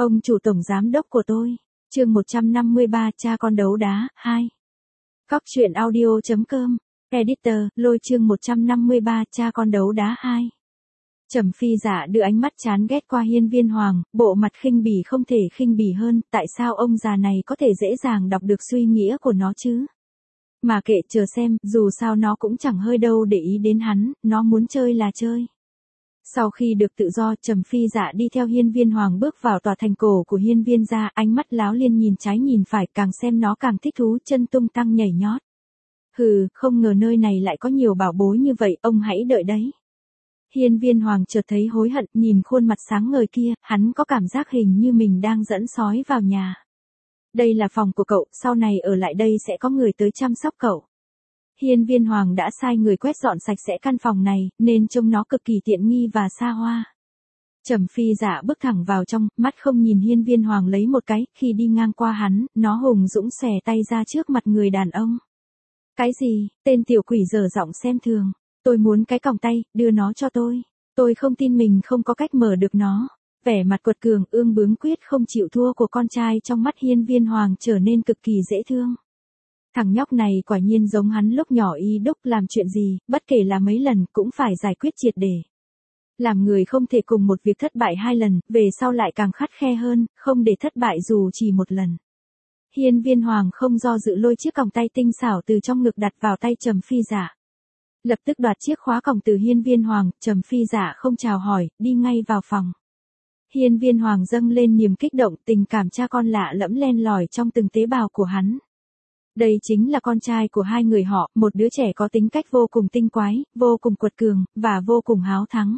Ông chủ tổng giám đốc của tôi. Chương 153 cha con đấu đá 2. Cóc truyện audio.com. Editor, lôi chương 153 cha con đấu đá 2. Trầm Phi Dạ đưa ánh mắt chán ghét qua Hiên Viên Hoàng, bộ mặt khinh bỉ không thể khinh bỉ hơn, tại sao ông già này có thể dễ dàng đọc được suy nghĩa của nó chứ? Mà kệ, chờ xem, dù sao nó cũng chẳng hơi đâu để ý đến hắn, nó muốn chơi là chơi. Sau khi được tự do, Trầm Phi Dạ đi theo Hiên Viên Hoàng bước vào tòa thành cổ của Hiên Viên gia, ánh mắt láo liên nhìn trái nhìn phải, càng xem nó càng thích thú, chân tung tăng nhảy nhót. Hừ, không ngờ nơi này lại có nhiều bảo bối như vậy, ông hãy đợi đấy. Hiên Viên Hoàng chợt thấy hối hận, nhìn khuôn mặt sáng ngời kia, hắn có cảm giác hình như mình đang dẫn sói vào nhà. Đây là phòng của cậu, sau này ở lại đây sẽ có người tới chăm sóc cậu. Hiên Viên Hoàng đã sai người quét dọn sạch sẽ căn phòng này, nên trông nó cực kỳ tiện nghi và xa hoa. Trầm Phi Dạ bước thẳng vào trong, mắt không nhìn Hiên Viên Hoàng lấy một cái, khi đi ngang qua hắn, nó hùng dũng xòe tay ra trước mặt người đàn ông. Cái gì, tên tiểu quỷ dở giọng xem thường, tôi muốn cái còng tay, đưa nó cho tôi không tin mình không có cách mở được nó. Vẻ mặt quật cường, ương bướng quyết không chịu thua của con trai trong mắt Hiên Viên Hoàng trở nên cực kỳ dễ thương. Thằng nhóc này quả nhiên giống hắn lúc nhỏ y đúc, làm chuyện gì, bất kể là mấy lần, cũng phải giải quyết triệt để. Làm người không thể cùng một việc thất bại 2 lần, về sau lại càng khắt khe hơn, không để thất bại dù chỉ một lần. Hiên Viên Hoàng không do dự lôi chiếc còng tay tinh xảo từ trong ngực đặt vào tay Trầm Phi Dạ. Lập tức đoạt chiếc khóa còng từ Hiên Viên Hoàng, Trầm Phi Dạ không chào hỏi, đi ngay vào phòng. Hiên Viên Hoàng dâng lên niềm kích động, tình cảm cha con lạ lẫm len lỏi trong từng tế bào của hắn. Đây chính là con trai của hai người họ, một đứa trẻ có tính cách vô cùng tinh quái, vô cùng quật cường, và vô cùng háo thắng.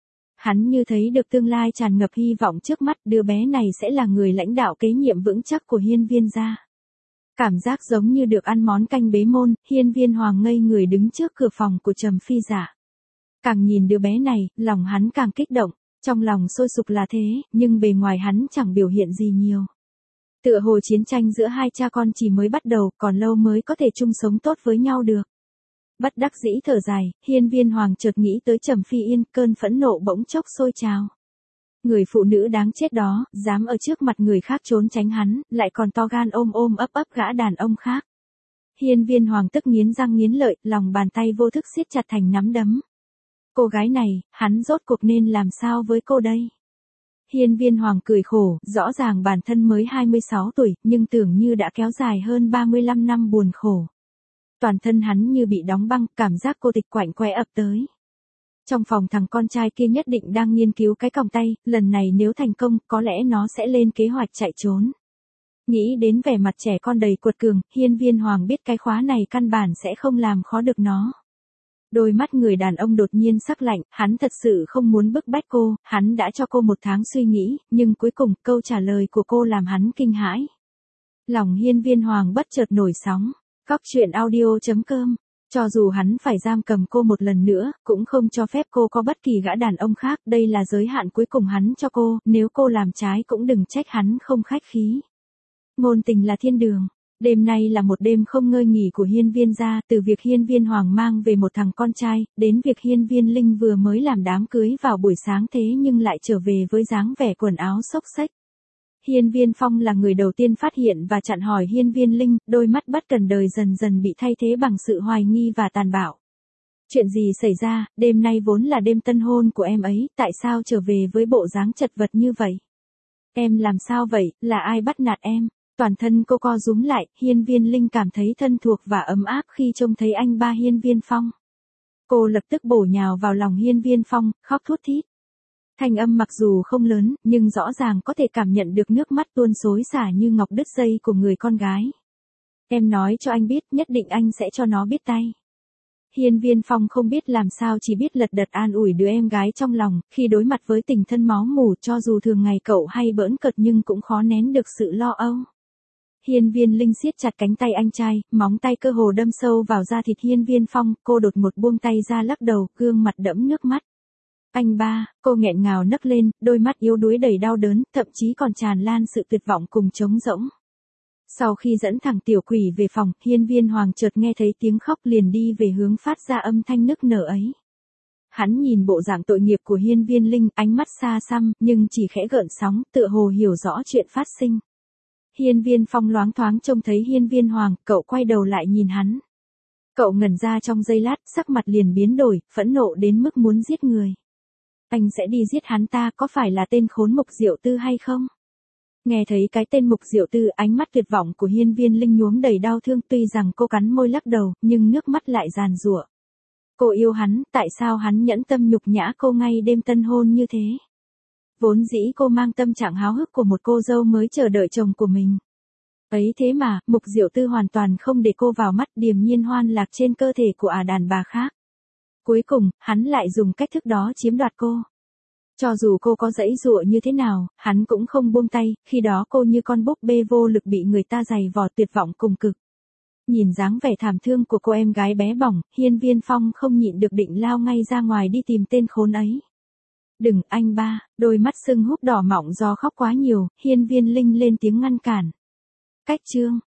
Hắn như thấy được tương lai tràn ngập hy vọng trước mắt, đứa bé này sẽ là người lãnh đạo kế nhiệm vững chắc của Hiên Viên gia. Cảm giác giống như được ăn món canh bế môn, Hiên Viên Hoàng ngây người đứng trước cửa phòng của Trầm Phi Dạ. Càng nhìn đứa bé này, lòng hắn càng kích động, trong lòng sôi sục là thế, nhưng bề ngoài hắn chẳng biểu hiện gì nhiều. Tựa hồ chiến tranh giữa hai cha con chỉ mới bắt đầu, còn lâu mới có thể chung sống tốt với nhau được. Bất đắc dĩ thở dài, Hiên Viên Hoàng chợt nghĩ tới Trầm Phi Yên, cơn phẫn nộ bỗng chốc sôi trào. Người phụ nữ đáng chết đó, dám ở trước mặt người khác trốn tránh hắn, lại còn to gan ôm ấp gã đàn ông khác. Hiên Viên Hoàng tức nghiến răng nghiến lợi, lòng bàn tay vô thức siết chặt thành nắm đấm. Cô gái này, hắn rốt cuộc nên làm sao với cô đây? Hiên Viên Hoàng cười khổ, rõ ràng bản thân mới 26 tuổi, nhưng tưởng như đã kéo dài hơn 35 năm buồn khổ. Toàn thân hắn như bị đóng băng, cảm giác cô tịch quạnh quẽ ập tới. Trong phòng thằng con trai kia nhất định đang nghiên cứu cái còng tay, lần này nếu thành công, có lẽ nó sẽ lên kế hoạch chạy trốn. Nghĩ đến vẻ mặt trẻ con đầy cuột cường, Hiên Viên Hoàng biết cái khóa này căn bản sẽ không làm khó được nó. Đôi mắt người đàn ông đột nhiên sắc lạnh, hắn thật sự không muốn bức bách cô, hắn đã cho cô 1 tháng suy nghĩ, nhưng cuối cùng câu trả lời của cô làm hắn kinh hãi. Lòng Hiên Viên Hoàng bất chợt nổi sóng. Cóc truyện audio.com. Cho dù hắn phải giam cầm cô một lần nữa, cũng không cho phép cô có bất kỳ gã đàn ông khác, đây là giới hạn cuối cùng hắn cho cô, nếu cô làm trái cũng đừng trách hắn không khách khí. Ngôn tình là thiên đường. Đêm nay là một đêm không ngơi nghỉ của Hiên Viên gia, từ việc Hiên Viên Hoàng mang về một thằng con trai, đến việc Hiên Viên Linh vừa mới làm đám cưới vào buổi sáng thế nhưng lại trở về với dáng vẻ quần áo xốc xếch. Hiên Viên Phong là người đầu tiên phát hiện và chặn hỏi Hiên Viên Linh, đôi mắt bất cần đời dần dần bị thay thế bằng sự hoài nghi và tàn bạo. Chuyện gì xảy ra, đêm nay vốn là đêm tân hôn của em ấy, tại sao trở về với bộ dáng chật vật như vậy? Em làm sao vậy, là ai bắt nạt em? Toàn thân cô co rúm lại, Hiên Viên Linh cảm thấy thân thuộc và ấm áp khi trông thấy anh ba Hiên Viên Phong. Cô lập tức bổ nhào vào lòng Hiên Viên Phong, khóc thút thít. Thanh âm mặc dù không lớn, nhưng rõ ràng có thể cảm nhận được nước mắt tuôn xối xả như ngọc đứt dây của người con gái. Em nói cho anh biết, nhất định anh sẽ cho nó biết tay. Hiên Viên Phong không biết làm sao, chỉ biết lật đật an ủi đứa em gái trong lòng, khi đối mặt với tình thân máu mủ, cho dù thường ngày cậu hay bỡn cợt nhưng cũng khó nén được sự lo âu. Hiên Viên Linh siết chặt cánh tay anh trai, móng tay cơ hồ đâm sâu vào da thịt Hiên Viên Phong, cô đột ngột buông tay ra lắc đầu, gương mặt đẫm nước mắt. Anh ba, cô nghẹn ngào nấc lên, đôi mắt yếu đuối đầy đau đớn, thậm chí còn tràn lan sự tuyệt vọng cùng trống rỗng. Sau khi dẫn thằng tiểu quỷ về phòng, Hiên Viên Hoàng chợt nghe thấy tiếng khóc liền đi về hướng phát ra âm thanh nức nở ấy. Hắn nhìn bộ dạng tội nghiệp của Hiên Viên Linh, ánh mắt xa xăm, nhưng chỉ khẽ gợn sóng, tựa hồ hiểu rõ chuyện phát sinh. Hiên Viên Phong loáng thoáng trông thấy Hiên Viên Hoàng, cậu quay đầu lại nhìn hắn. Cậu ngẩn ra trong giây lát, sắc mặt liền biến đổi, phẫn nộ đến mức muốn giết người. Anh sẽ đi giết hắn ta, có phải là tên khốn Mục Diệu Tư hay không? Nghe thấy cái tên Mục Diệu Tư, ánh mắt tuyệt vọng của Hiên Viên Linh nhuốm đầy đau thương, tuy rằng cô cắn môi lắc đầu, nhưng nước mắt lại giàn giụa. Cô yêu hắn, tại sao hắn nhẫn tâm nhục nhã cô ngay đêm tân hôn như thế? Vốn dĩ cô mang tâm trạng háo hức của một cô dâu mới chờ đợi chồng của mình. Ấy thế mà, Mục Diệu Tư hoàn toàn không để cô vào mắt, điềm nhiên hoan lạc trên cơ thể của đàn bà khác. Cuối cùng, hắn lại dùng cách thức đó chiếm đoạt cô. Cho dù cô có giãy giụa như thế nào, hắn cũng không buông tay, khi đó cô như con búp bê vô lực bị người ta giày vò, tuyệt vọng cùng cực. Nhìn dáng vẻ thảm thương của cô em gái bé bỏng, Hiên Viên Phong không nhịn được định lao ngay ra ngoài đi tìm tên khốn ấy. Đừng, anh ba, đôi mắt sưng húp đỏ mọng do khóc quá nhiều, Hiên Viên Linh lên tiếng ngăn cản. Cách chương